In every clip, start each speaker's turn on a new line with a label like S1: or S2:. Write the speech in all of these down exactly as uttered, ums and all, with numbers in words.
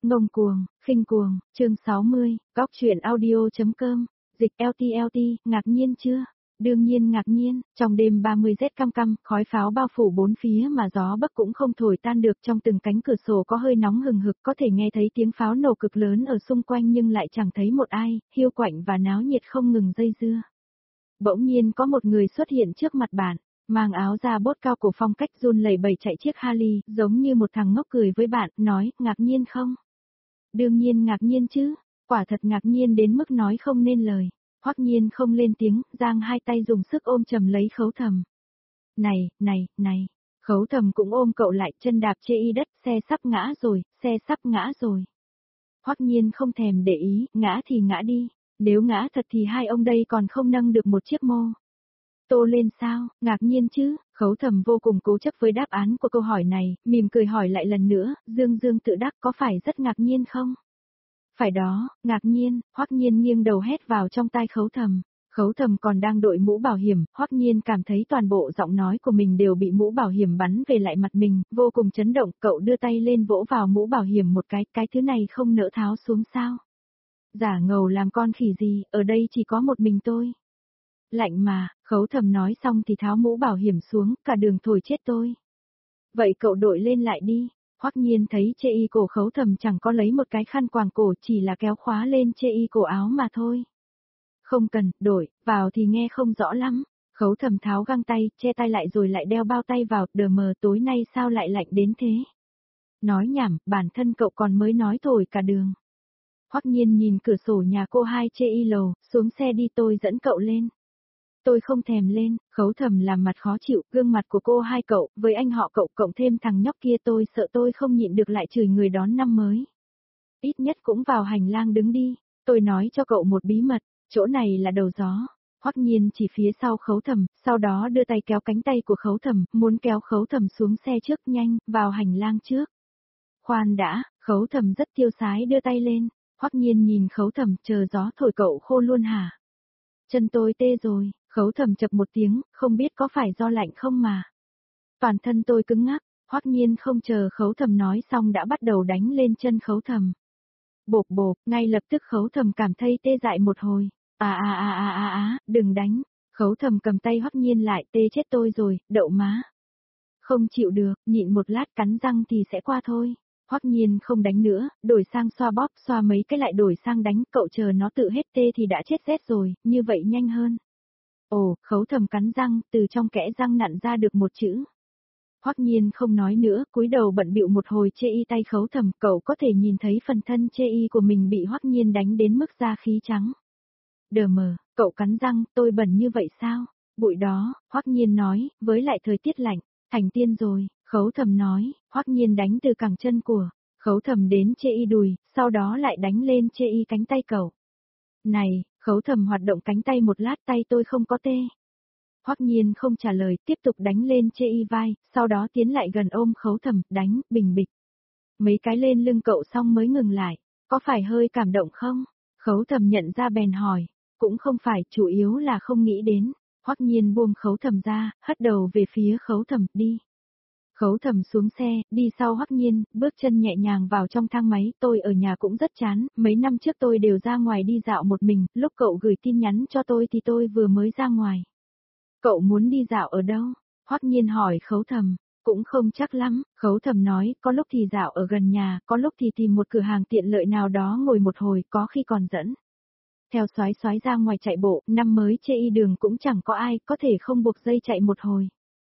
S1: Ngông cuồng, khinh cuồng, chương sáu mươi, góc truyện audio.com, dịch lờ tê lờ tê, ngạc nhiên chưa? Đương nhiên ngạc nhiên, trong đêm ba mươi rét căm căm, khói pháo bao phủ bốn phía mà gió bấc cũng không thổi tan được, trong từng cánh cửa sổ có hơi nóng hừng hực, có thể nghe thấy tiếng pháo nổ cực lớn ở xung quanh nhưng lại chẳng thấy một ai, hiu quạnh và náo nhiệt không ngừng dây dưa. Bỗng nhiên có một người xuất hiện trước mặt bạn, mang áo da bốt cao cổ phong cách run lẩy bẩy chạy chiếc Harley, giống như một thằng ngốc cười với bạn, nói, ngạc nhiên không? Đương nhiên ngạc nhiên chứ, quả thật ngạc nhiên đến mức nói không nên lời. Hoắc Nhiên không lên tiếng, giang hai tay dùng sức ôm chầm lấy Khấu Thầm. Này, này, này, Khấu Thầm cũng ôm cậu lại, chân đạp chê y đất, xe sắp ngã rồi, xe sắp ngã rồi. Hoắc Nhiên không thèm để ý, ngã thì ngã đi, nếu ngã thật thì hai ông đây còn không nâng được một chiếc mô tô lên sao, ngạc nhiên chứ, Khấu Thầm vô cùng cố chấp với đáp án của câu hỏi này, mỉm cười hỏi lại lần nữa, dương dương tự đắc có phải rất ngạc nhiên không? Phải đó, ngạc nhiên, Hoắc Nhiên nghiêng đầu hét vào trong tai Khấu Thầm. Khấu Thầm còn đang đội mũ bảo hiểm, Hoắc Nhiên cảm thấy toàn bộ giọng nói của mình đều bị mũ bảo hiểm bắn về lại mặt mình, vô cùng chấn động, cậu đưa tay lên vỗ vào mũ bảo hiểm một cái, cái thứ này không nỡ tháo xuống sao? Giả ngầu làm con khỉ gì, ở đây chỉ có một mình tôi. Lạnh mà, Khấu Thầm nói xong thì tháo mũ bảo hiểm xuống, cả đường thổi chết tôi. Vậy cậu đội lên lại đi. Hoắc Nhiên thấy chê y cổ Khấu Thầm chẳng có lấy một cái khăn quàng cổ, chỉ là kéo khóa lên chê y cổ áo mà thôi. Không cần, đổi, vào thì nghe không rõ lắm. Khấu Thầm tháo găng tay, che tay lại rồi lại đeo bao tay vào, đờ mờ tối nay sao lại lạnh đến thế? Nói nhảm, bản thân cậu còn mới nói thổi cả đường. Hoắc Nhiên nhìn cửa sổ nhà cô hai chê y lầu, xuống xe đi tôi dẫn cậu lên. Tôi không thèm lên, Khấu Thầm làm mặt khó chịu, gương mặt của cô hai cậu, với anh họ cậu cộng thêm thằng nhóc kia tôi sợ tôi không nhịn được lại chửi người đón năm mới. Ít nhất cũng vào hành lang đứng đi, tôi nói cho cậu một bí mật, chỗ này là đầu gió. Hoắc Nhiên chỉ phía sau Khấu Thầm, sau đó đưa tay kéo cánh tay của Khấu Thầm, muốn kéo Khấu Thầm xuống xe trước nhanh, vào hành lang trước. Khoan đã, Khấu Thầm rất tiêu sái đưa tay lên, Hoắc Nhiên nhìn Khấu Thầm chờ gió thổi cậu khô luôn hả? Chân tôi tê rồi. Khấu Thầm chập một tiếng, không biết có phải do lạnh không mà. Toàn thân tôi cứng ngắc, Hoắc Nhiên không chờ Khấu Thầm nói xong đã bắt đầu đánh lên chân Khấu Thầm. Bộp bộp, ngay lập tức Khấu Thầm cảm thấy tê dại một hồi. À à à à à à, đừng đánh. Khấu Thầm cầm tay Hoắc Nhiên lại, tê chết tôi rồi, đậu má. Không chịu được, nhịn một lát cắn răng thì sẽ qua thôi. Hoắc Nhiên không đánh nữa, đổi sang xoa bóp, xoa mấy cái lại đổi sang đánh, cậu chờ nó tự hết tê thì đã chết rét rồi, như vậy nhanh hơn. Ồ, Khấu Thầm cắn răng, từ trong kẽ răng nặn ra được một chữ. Hoắc Nhiên không nói nữa, cúi đầu bận bịu một hồi chê y tay Khấu Thầm, cậu có thể nhìn thấy phần thân chê y của mình bị Hoắc Nhiên đánh đến mức da khí trắng. Đờ mờ, cậu cắn răng, tôi bẩn như vậy sao? Bụi đó, Hoắc Nhiên nói, với lại thời tiết lạnh, thành tiên rồi, Khấu Thầm nói, Hoắc Nhiên đánh từ cẳng chân của Khấu Thầm đến chê y đùi, sau đó lại đánh lên chê y cánh tay cậu. Này, Khấu Thầm hoạt động cánh tay một lát tay tôi không có tê. Hoắc Nhiên không trả lời, tiếp tục đánh lên chê y vai, sau đó tiến lại gần ôm Khấu Thầm, đánh, bình bịch. Mấy cái lên lưng cậu xong mới ngừng lại, có phải hơi cảm động không? Khấu Thầm nhận ra bèn hỏi, cũng không phải, chủ yếu là không nghĩ đến. Hoắc Nhiên buông Khấu Thầm ra, hất đầu về phía Khấu Thầm, đi. Khấu Thầm xuống xe, đi sau Hoắc Nhiên, bước chân nhẹ nhàng vào trong thang máy, tôi ở nhà cũng rất chán, mấy năm trước tôi đều ra ngoài đi dạo một mình, lúc cậu gửi tin nhắn cho tôi thì tôi vừa mới ra ngoài. Cậu muốn đi dạo ở đâu? Hoắc Nhiên hỏi Khấu Thầm, cũng không chắc lắm, Khấu Thầm nói, có lúc thì dạo ở gần nhà, có lúc thì tìm một cửa hàng tiện lợi nào đó ngồi một hồi, có khi còn dẫn. Theo xoái xoái ra ngoài chạy bộ, năm mới chê y đường cũng chẳng có ai, có thể không buộc dây chạy một hồi.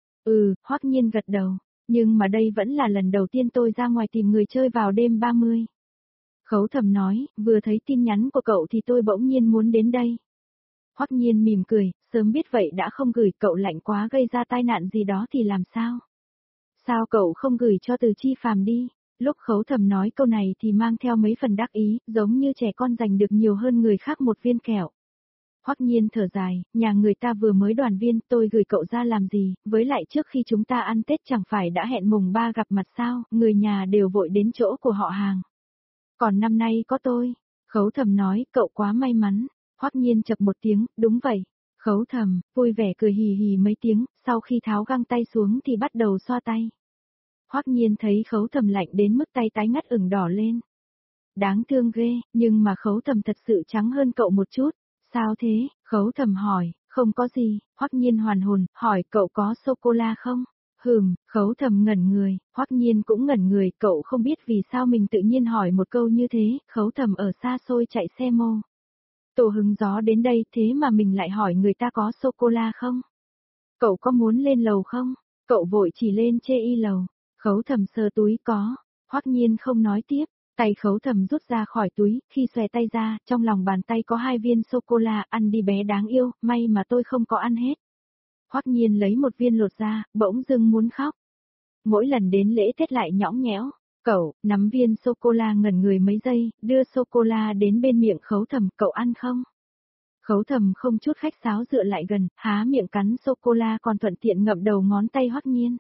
S1: Ừ, Hoắc Nhiên gật đầu. Nhưng mà đây vẫn là lần đầu tiên tôi ra ngoài tìm người chơi vào đêm ba mươi. Khấu Thầm nói, vừa thấy tin nhắn của cậu thì tôi bỗng nhiên muốn đến đây. Hoắc Nhiên mỉm cười, sớm biết vậy đã không gửi, cậu lạnh quá gây ra tai nạn gì đó thì làm sao? Sao cậu không gửi cho Từ Chi Phàm đi? Lúc Khấu Thầm nói câu này thì mang theo mấy phần đắc ý, giống như trẻ con giành được nhiều hơn người khác một viên kẹo. Hoắc Nhiên thở dài, nhà người ta vừa mới đoàn viên, tôi gửi cậu ra làm gì, với lại trước khi chúng ta ăn Tết chẳng phải đã hẹn mùng ba gặp mặt sao, người nhà đều vội đến chỗ của họ hàng. Còn năm nay có tôi. Khấu Thầm nói, cậu quá may mắn. Hoắc Nhiên chập một tiếng, đúng vậy. Khấu Thầm, vui vẻ cười hì hì mấy tiếng, sau khi tháo găng tay xuống thì bắt đầu xoa tay. Hoắc Nhiên thấy Khấu Thầm lạnh đến mức tay tái ngắt ửng đỏ lên. đáng thương ghê, nhưng mà Khấu Thầm thật sự trắng hơn cậu một chút. Sao thế? Khấu Thầm hỏi, không có gì, Hoắc Nhiên hoàn hồn, hỏi cậu có sô-cô-la không? Hừm, Khấu Thầm ngẩn người, Hoắc Nhiên cũng ngẩn người, cậu không biết vì sao mình tự nhiên hỏi một câu như thế, Khấu Thầm ở xa xôi chạy xe mô. Tổ hứng gió đến đây thế mà mình lại hỏi người ta có sô-cô-la không? Cậu có muốn lên lầu không? Cậu vội chỉ lên chê y lầu. Khấu Thầm sờ túi có. Hoắc Nhiên không nói tiếp. Tay Khấu Thầm rút ra khỏi túi, khi xòe tay ra, trong lòng bàn tay có hai viên sô-cô-la, ăn đi bé đáng yêu, may mà tôi không có ăn hết. Hoắc Nhiên lấy một viên lột ra, bỗng dưng muốn khóc. Mỗi lần đến lễ Tết lại nhõng nhẽo. Cậu, nắm viên sô-cô-la ngẩn người mấy giây, đưa sô-cô-la đến bên miệng Khấu Thầm, cậu ăn không? Khấu Thầm không chút khách sáo dựa lại gần, há miệng cắn sô-cô-la còn thuận tiện ngậm đầu ngón tay Hoắc Nhiên.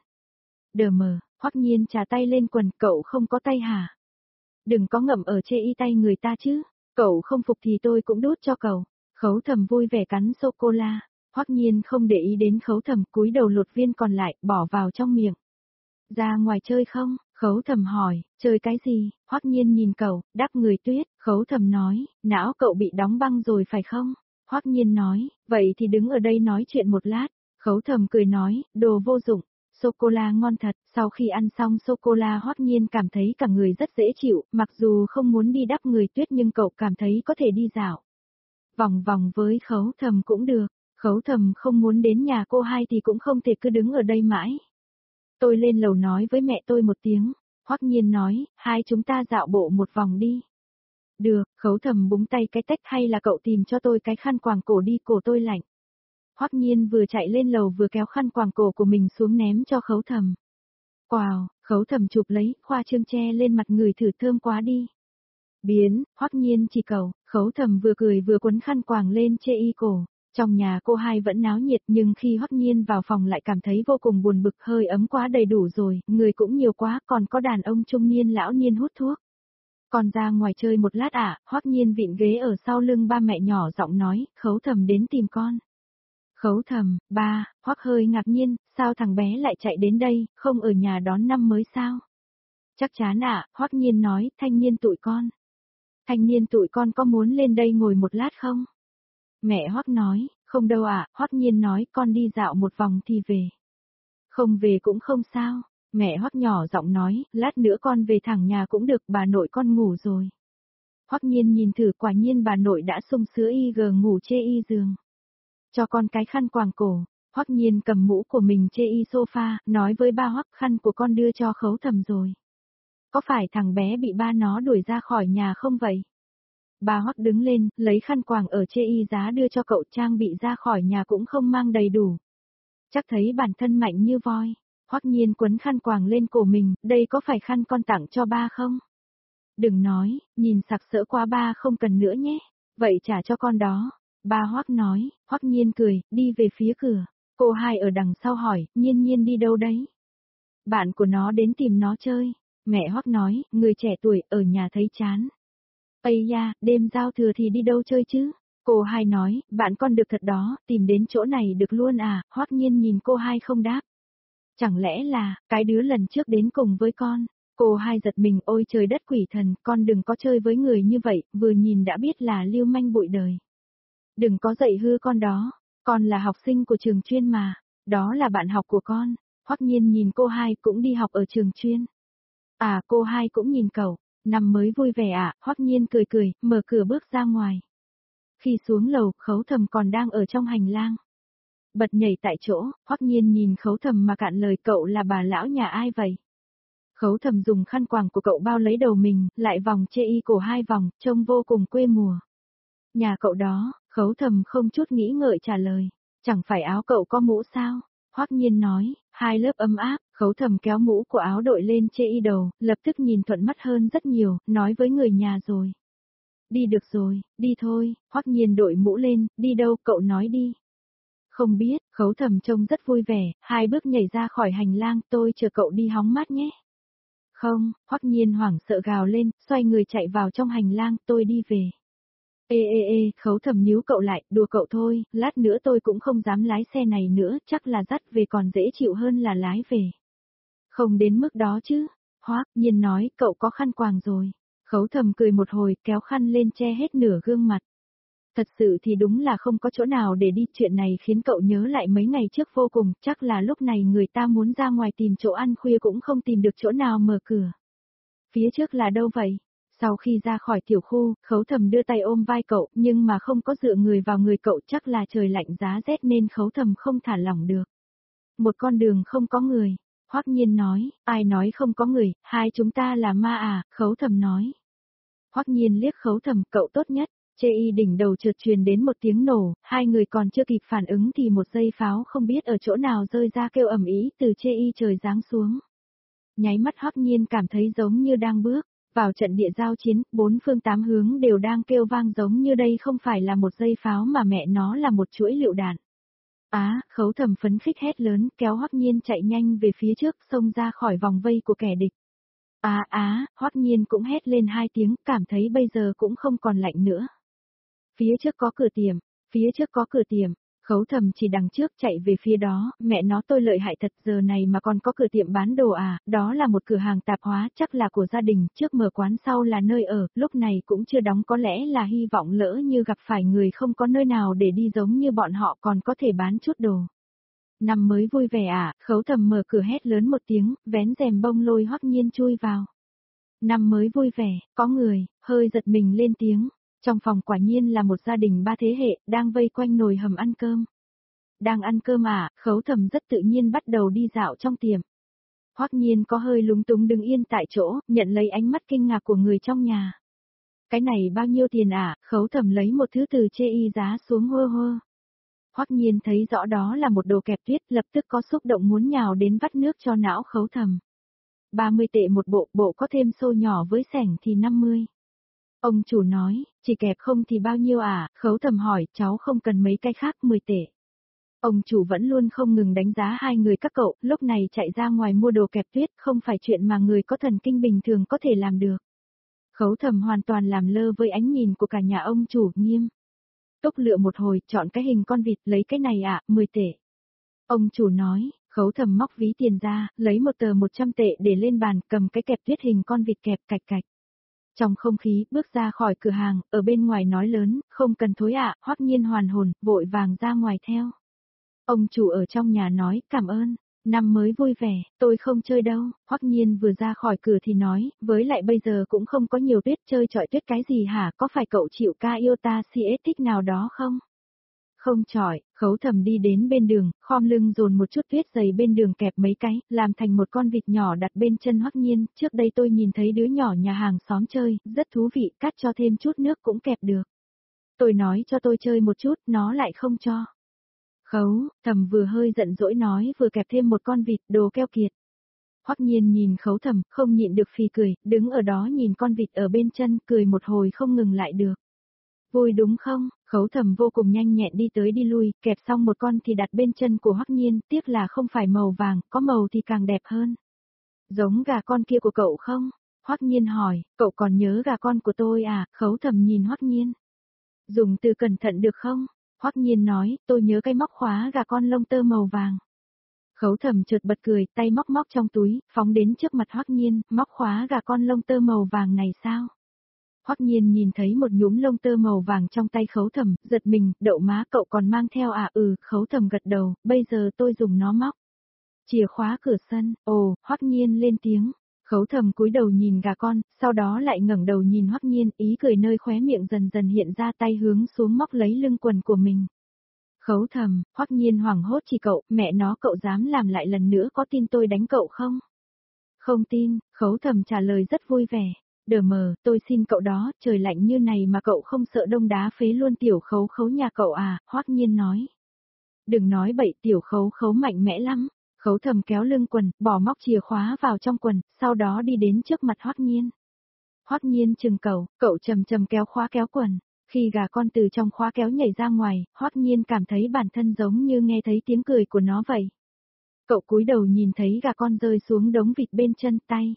S1: Đờ mờ, Hoắc Nhiên trà tay lên quần, cậu không có tay hả? Đừng có ngậm ở chê y tay người ta chứ, cậu không phục thì tôi cũng đút cho cậu. Khấu Thầm vui vẻ cắn sô-cô-la, Hoắc Nhiên không để ý đến Khấu Thầm, cúi đầu lột viên còn lại, bỏ vào trong miệng. Ra ngoài chơi không? Khấu Thầm hỏi, chơi cái gì? Hoắc Nhiên nhìn cậu, đáp người tuyết, Khấu Thầm nói, não cậu bị đóng băng rồi phải không? Hoắc Nhiên nói, vậy thì đứng ở đây nói chuyện một lát. Khấu Thầm cười nói, đồ vô dụng, sô-cô-la ngon thật. Sau khi ăn xong sô-cô-la Hoắc Nhiên cảm thấy cả người rất dễ chịu, mặc dù không muốn đi đắp người tuyết nhưng cậu cảm thấy có thể đi dạo. Vòng vòng với Khấu Thầm cũng được, Khấu Thầm không muốn đến nhà cô hai thì cũng không thể cứ đứng ở đây mãi. Tôi lên lầu nói với mẹ tôi một tiếng, Hoắc Nhiên nói, hai chúng ta dạo bộ một vòng đi. Được, Khấu Thầm búng tay cái tách, hay là cậu tìm cho tôi cái khăn quàng cổ đi, cổ tôi lạnh. Hoắc Nhiên vừa chạy lên lầu vừa kéo khăn quàng cổ của mình xuống ném cho Khấu Thầm. Wow, Khấu Thầm chụp lấy, khoa trương che lên mặt người thử, thơm quá đi. Biến, Hoắc Nhiên chỉ cầu, Khấu Thầm vừa cười vừa quấn khăn quàng lên chê y cổ. Trong nhà cô hai vẫn náo nhiệt nhưng khi Hoắc Nhiên vào phòng lại cảm thấy vô cùng buồn bực, hơi ấm quá đầy đủ rồi, người cũng nhiều quá, còn có đàn ông trung niên lão niên hút thuốc. Còn ra ngoài chơi một lát ạ, à? Hoắc Nhiên vịn ghế ở sau lưng ba mẹ nhỏ giọng nói, Khấu Thầm đến tìm con. Khấu Thầm, ba, Hoắc hơi ngạc nhiên, sao thằng bé lại chạy đến đây, không ở nhà đón năm mới sao? Chắc chắn ạ, à? Hoắc Nhiên nói, thanh niên tụi con. Thanh niên tụi con có muốn lên đây ngồi một lát không? Mẹ Hoắc nói, không đâu ạ, à? Hoắc Nhiên nói, con đi dạo một vòng thì về. Không về cũng không sao. Mẹ Hoắc nhỏ giọng nói, lát nữa con về thẳng nhà cũng được, bà nội con ngủ rồi. Hoắc Nhiên nhìn thử, quả nhiên bà nội đã sung sữa y gờ ngủ chê y giường. Cho con cái khăn quàng cổ, Hoắc Nhiên cầm mũ của mình chê y sofa, nói với ba Hoắc, khăn của con đưa cho Khấu Thầm rồi. Có phải thằng bé bị ba nó đuổi ra khỏi nhà không vậy? Ba Hoắc đứng lên, lấy khăn quàng ở chê y giá đưa cho cậu, trang bị ra khỏi nhà cũng không mang đầy đủ. Chắc thấy bản thân mạnh như voi. Hoắc Nhiên quấn khăn quàng lên cổ mình, đây có phải khăn con tặng cho ba không? Đừng nói, nhìn sặc sỡ quá, ba không cần nữa nhé. Vậy trả cho con đó. Ba Hoắc nói, Hoắc Nhiên cười, đi về phía cửa. Cô hai ở đằng sau hỏi, Nhiên Nhiên đi đâu đấy? Bạn của nó đến tìm nó chơi. Mẹ Hoắc nói, người trẻ tuổi ở nhà thấy chán. Ây da, đêm giao thừa thì đi đâu chơi chứ? Cô hai nói, bạn con được thật đó, tìm đến chỗ này được luôn à? Hoắc Nhiên nhìn cô hai không đáp. Chẳng lẽ là, cái đứa lần trước đến cùng với con? Cô hai giật mình, ôi trời đất quỷ thần, con đừng có chơi với người như vậy, vừa nhìn đã biết là lưu manh bụi đời. Đừng có dạy hư con đó, con là học sinh của trường chuyên mà, đó là bạn học của con. Hoắc Nhiên nhìn cô hai cũng đi học ở trường chuyên. À, cô hai cũng nhìn cậu, năm mới vui vẻ à? Hoắc Nhiên cười cười, mở cửa bước ra ngoài. Khi xuống lầu, Khấu Thầm còn đang ở trong hành lang. Bật nhảy tại chỗ, Hoắc Nhiên nhìn Khấu Thầm mà cạn lời, cậu là bà lão nhà ai vậy? Khấu Thầm dùng khăn quàng của cậu bao lấy đầu mình, lại vòng chê y cổ hai vòng, trông vô cùng quê mùa. Nhà cậu đó, Khấu Thầm không chút nghĩ ngợi trả lời. Chẳng phải áo cậu có mũ sao? Hoắc Nhiên nói, hai lớp ấm áp. Khấu Thầm kéo mũ của áo đội lên chê y đầu, lập tức nhìn thuận mắt hơn rất nhiều, nói với người nhà rồi. Đi được rồi, đi thôi. Hoắc Nhiên đội mũ lên, đi đâu, cậu nói đi. Không biết, Khấu Thầm trông rất vui vẻ, hai bước nhảy ra khỏi hành lang, tôi chờ cậu đi hóng mát nhé. Không, Hoắc Nhiên hoảng sợ gào lên, xoay người chạy vào trong hành lang, tôi đi về. Ê ê ê, Khấu Thầm níu cậu lại, đùa cậu thôi, lát nữa tôi cũng không dám lái xe này nữa, chắc là dắt về còn dễ chịu hơn là lái về. Không đến mức đó chứ, Hoắc Nhiên nói, cậu có khăn quàng rồi. Khấu Thầm cười một hồi, kéo khăn lên che hết nửa gương mặt. Thật sự thì đúng là không có chỗ nào để đi, chuyện này khiến cậu nhớ lại mấy ngày trước vô cùng, chắc là lúc này người ta muốn ra ngoài tìm chỗ ăn khuya cũng không tìm được chỗ nào mở cửa. Phía trước là đâu vậy? Sau khi ra khỏi tiểu khu, Khấu Thầm đưa tay ôm vai cậu, nhưng mà không có dựa người vào người cậu, chắc là trời lạnh giá rét nên Khấu Thầm không thả lỏng được. Một con đường không có người, Hoắc Nhiên nói, ai nói không có người, hai chúng ta là ma à, Khấu Thầm nói. Hoắc Nhiên liếc Khấu Thầm, cậu tốt nhất. Chê y đỉnh đầu chợt truyền đến một tiếng nổ, hai người còn chưa kịp phản ứng thì một dây pháo không biết ở chỗ nào rơi ra kêu ầm ĩ từ chê y trời giáng xuống. Nháy mắt Hoắc Nhiên cảm thấy giống như đang bước vào trận địa giao chiến, bốn phương tám hướng đều đang kêu vang giống như đây không phải là một dây pháo mà mẹ nó là một chuỗi lựu đạn. Á, Khấu Thầm phấn khích hét lớn, kéo Hoắc Nhiên chạy nhanh về phía trước, xông ra khỏi vòng vây của kẻ địch. Á á, Hoắc Nhiên cũng hét lên hai tiếng, cảm thấy bây giờ cũng không còn lạnh nữa. Phía trước có cửa tiệm, phía trước có cửa tiệm, Khấu Thầm chỉ đằng trước chạy về phía đó, mẹ nó tôi lợi hại thật, giờ này mà còn có cửa tiệm bán đồ à, đó là một cửa hàng tạp hóa, chắc là của gia đình, trước mở quán sau là nơi ở, lúc này cũng chưa đóng, có lẽ là hy vọng lỡ như gặp phải người không có nơi nào để đi giống như bọn họ còn có thể bán chút đồ. Năm mới vui vẻ à, Khấu Thầm mở cửa hét lớn một tiếng, vén rèm bông lôi Hoắc Nhiên chui vào. Năm mới vui vẻ, có người, hơi giật mình lên tiếng. Trong phòng quả nhiên là một gia đình ba thế hệ, đang vây quanh nồi hầm ăn cơm. Đang ăn cơm à, Khấu Thầm rất tự nhiên bắt đầu đi dạo trong tiệm. Hoắc Nhiên có hơi lúng túng đứng yên tại chỗ, nhận lấy ánh mắt kinh ngạc của người trong nhà. Cái này bao nhiêu tiền à, Khấu Thầm lấy một thứ từ chê y giá xuống hơ hơ. Hoắc Nhiên thấy rõ đó là một đồ kẹp tuyết, lập tức có xúc động muốn nhào đến vắt nước cho não Khấu Thầm. ba mươi tệ một bộ, bộ có thêm xô nhỏ với sẻng thì năm mươi. Ông chủ nói, chỉ kẹp không thì bao nhiêu à, Khấu Thầm hỏi, cháu không cần mấy cái khác, mười tệ. Ông chủ vẫn luôn không ngừng đánh giá hai người các cậu, lúc này chạy ra ngoài mua đồ kẹp tuyết, không phải chuyện mà người có thần kinh bình thường có thể làm được. Khấu Thầm hoàn toàn làm lơ với ánh nhìn của cả nhà ông chủ, nghiêm. Túc lựa một hồi, chọn cái hình con vịt, lấy cái này ạ, à, mười tệ. Ông chủ nói, Khấu Thầm móc ví tiền ra, lấy một tờ một trăm tệ để lên bàn, cầm cái kẹp tuyết hình con vịt kẹp cạch cạch. Trong không khí, bước ra khỏi cửa hàng, ở bên ngoài nói lớn, không cần thối ạ, à, Hoắc Nhiên hoàn hồn, vội vàng ra ngoài theo. Ông chủ ở trong nhà nói, cảm ơn, năm mới vui vẻ, tôi không chơi đâu, Hoắc Nhiên vừa ra khỏi cửa thì nói, với lại bây giờ cũng không có nhiều tuyết, chơi chọi tuyết cái gì hả, có phải cậu chịu ca yêu ta si ết thích nào đó không? Không chọi, Khấu Thầm đi đến bên đường, khom lưng dồn một chút tuyết dày bên đường kẹp mấy cái, làm thành một con vịt nhỏ đặt bên chân Hoắc Nhiên, trước đây tôi nhìn thấy đứa nhỏ nhà hàng xóm chơi, rất thú vị, cắt cho thêm chút nước cũng kẹp được. Tôi nói cho tôi chơi một chút, nó lại không cho. Khấu Thầm vừa hơi giận dỗi nói vừa kẹp thêm một con vịt, đồ keo kiệt. Hoắc Nhiên nhìn Khấu Thầm, không nhịn được phì cười, đứng ở đó nhìn con vịt ở bên chân, cười một hồi không ngừng lại được. Vui đúng không? Khấu Thầm vô cùng nhanh nhẹn đi tới đi lui, kẹp xong một con thì đặt bên chân của Hoắc Nhiên, tiếc là không phải màu vàng, có màu thì càng đẹp hơn. Giống gà con kia của cậu không? Hoắc Nhiên hỏi, cậu còn nhớ gà con của tôi à? Khấu Thầm nhìn Hoắc Nhiên. Dùng từ cẩn thận được không? Hoắc Nhiên nói, tôi nhớ cái móc khóa gà con lông tơ màu vàng. Khấu Thầm chợt bật cười, tay móc móc trong túi, phóng đến trước mặt Hoắc Nhiên, móc khóa gà con lông tơ màu vàng này sao? Hoắc Nhiên nhìn thấy một nhúm lông tơ màu vàng trong tay Khấu Thầm, giật mình, đậu má cậu còn mang theo à, ừ, Khấu Thầm gật đầu, bây giờ tôi dùng nó móc. Chìa khóa cửa sân, ồ, Hoắc Nhiên lên tiếng. Khấu Thầm cúi đầu nhìn gà con, sau đó lại ngẩng đầu nhìn Hoắc Nhiên, ý cười nơi khóe miệng dần dần hiện ra, tay hướng xuống móc lấy lưng quần của mình. Khấu Thầm, Hoắc Nhiên hoảng hốt chỉ cậu, mẹ nó cậu dám làm lại lần nữa có tin tôi đánh cậu không? Không tin, Khấu Thầm trả lời rất vui vẻ. Đờ mờ, tôi xin cậu đó, trời lạnh như này mà cậu không sợ đông đá phế luôn tiểu Khấu Khấu nhà cậu à, Hoắc Nhiên nói. Đừng nói bậy, tiểu Khấu Khấu mạnh mẽ lắm. Khấu Thầm kéo lưng quần, bỏ móc chìa khóa vào trong quần, sau đó đi đến trước mặt Hoắc Nhiên. Hoắc Nhiên chừng cậu, cậu chầm chầm kéo khóa kéo quần. Khi gà con từ trong khóa kéo nhảy ra ngoài, Hoắc Nhiên cảm thấy bản thân giống như nghe thấy tiếng cười của nó vậy. Cậu cúi đầu nhìn thấy gà con rơi xuống đống vịt bên chân, tay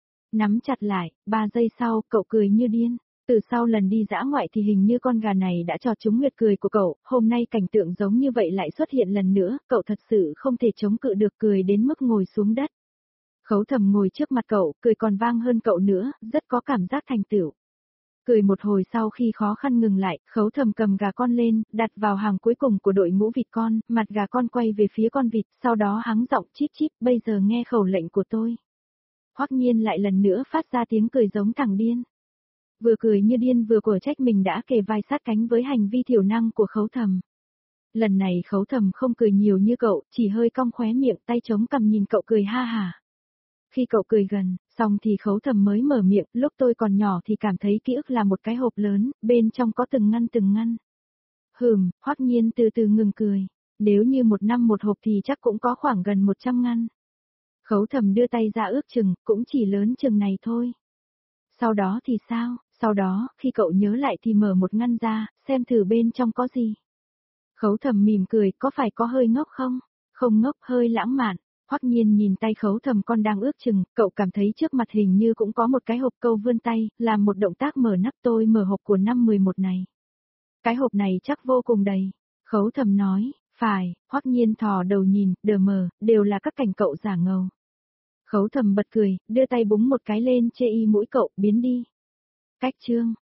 S1: nắm chặt lại, ba giây sau, cậu cười như điên. Từ sau lần đi dã ngoại thì hình như con gà này đã cho trúng nguyệt cười của cậu, hôm nay cảnh tượng giống như vậy lại xuất hiện lần nữa, cậu thật sự không thể chống cự được, cười đến mức ngồi xuống đất. Khấu Thầm ngồi trước mặt cậu, cười còn vang hơn cậu nữa, rất có cảm giác thành tựu. Cười một hồi sau khi khó khăn ngừng lại, Khấu Thầm cầm gà con lên, đặt vào hàng cuối cùng của đội ngũ vịt con, mặt gà con quay về phía con vịt, sau đó hắng giọng chip chip, bây giờ nghe khẩu lệnh của tôi. Hoắc Nhiên lại lần nữa phát ra tiếng cười giống thằng điên. Vừa cười như điên vừa của trách mình đã kề vai sát cánh với hành vi thiểu năng của Khấu Thầm. Lần này Khấu Thầm không cười nhiều như cậu, chỉ hơi cong khóe miệng tay chống cằm nhìn cậu cười ha hả. Khi cậu cười gần, xong thì Khấu Thầm mới mở miệng, lúc tôi còn nhỏ thì cảm thấy ký ức là một cái hộp lớn, bên trong có từng ngăn từng ngăn. Hừm, Hoắc Nhiên từ từ ngừng cười, nếu như một năm một hộp thì chắc cũng có khoảng gần một trăm ngăn. Khấu Thầm đưa tay ra ước chừng, cũng chỉ lớn chừng này thôi. Sau đó thì sao, sau đó, khi cậu nhớ lại thì mở một ngăn ra, xem thử bên trong có gì. Khấu Thầm mỉm cười, có phải có hơi ngốc không? Không ngốc, hơi lãng mạn. Hoắc Nhiên nhìn tay Khấu Thầm con đang ước chừng, cậu cảm thấy trước mặt hình như cũng có một cái hộp, câu vươn tay, làm một động tác mở nắp. Tôi mở hộp của năm mười một này. Cái hộp này chắc vô cùng đầy. Khấu Thầm nói, phải. Hoắc Nhiên thò đầu nhìn, đờ mờ, đều là các cảnh cậu giả ngầu. Khấu Thầm bật cười, đưa tay búng một cái lên chê y mũi cậu, biến đi. Cách chương.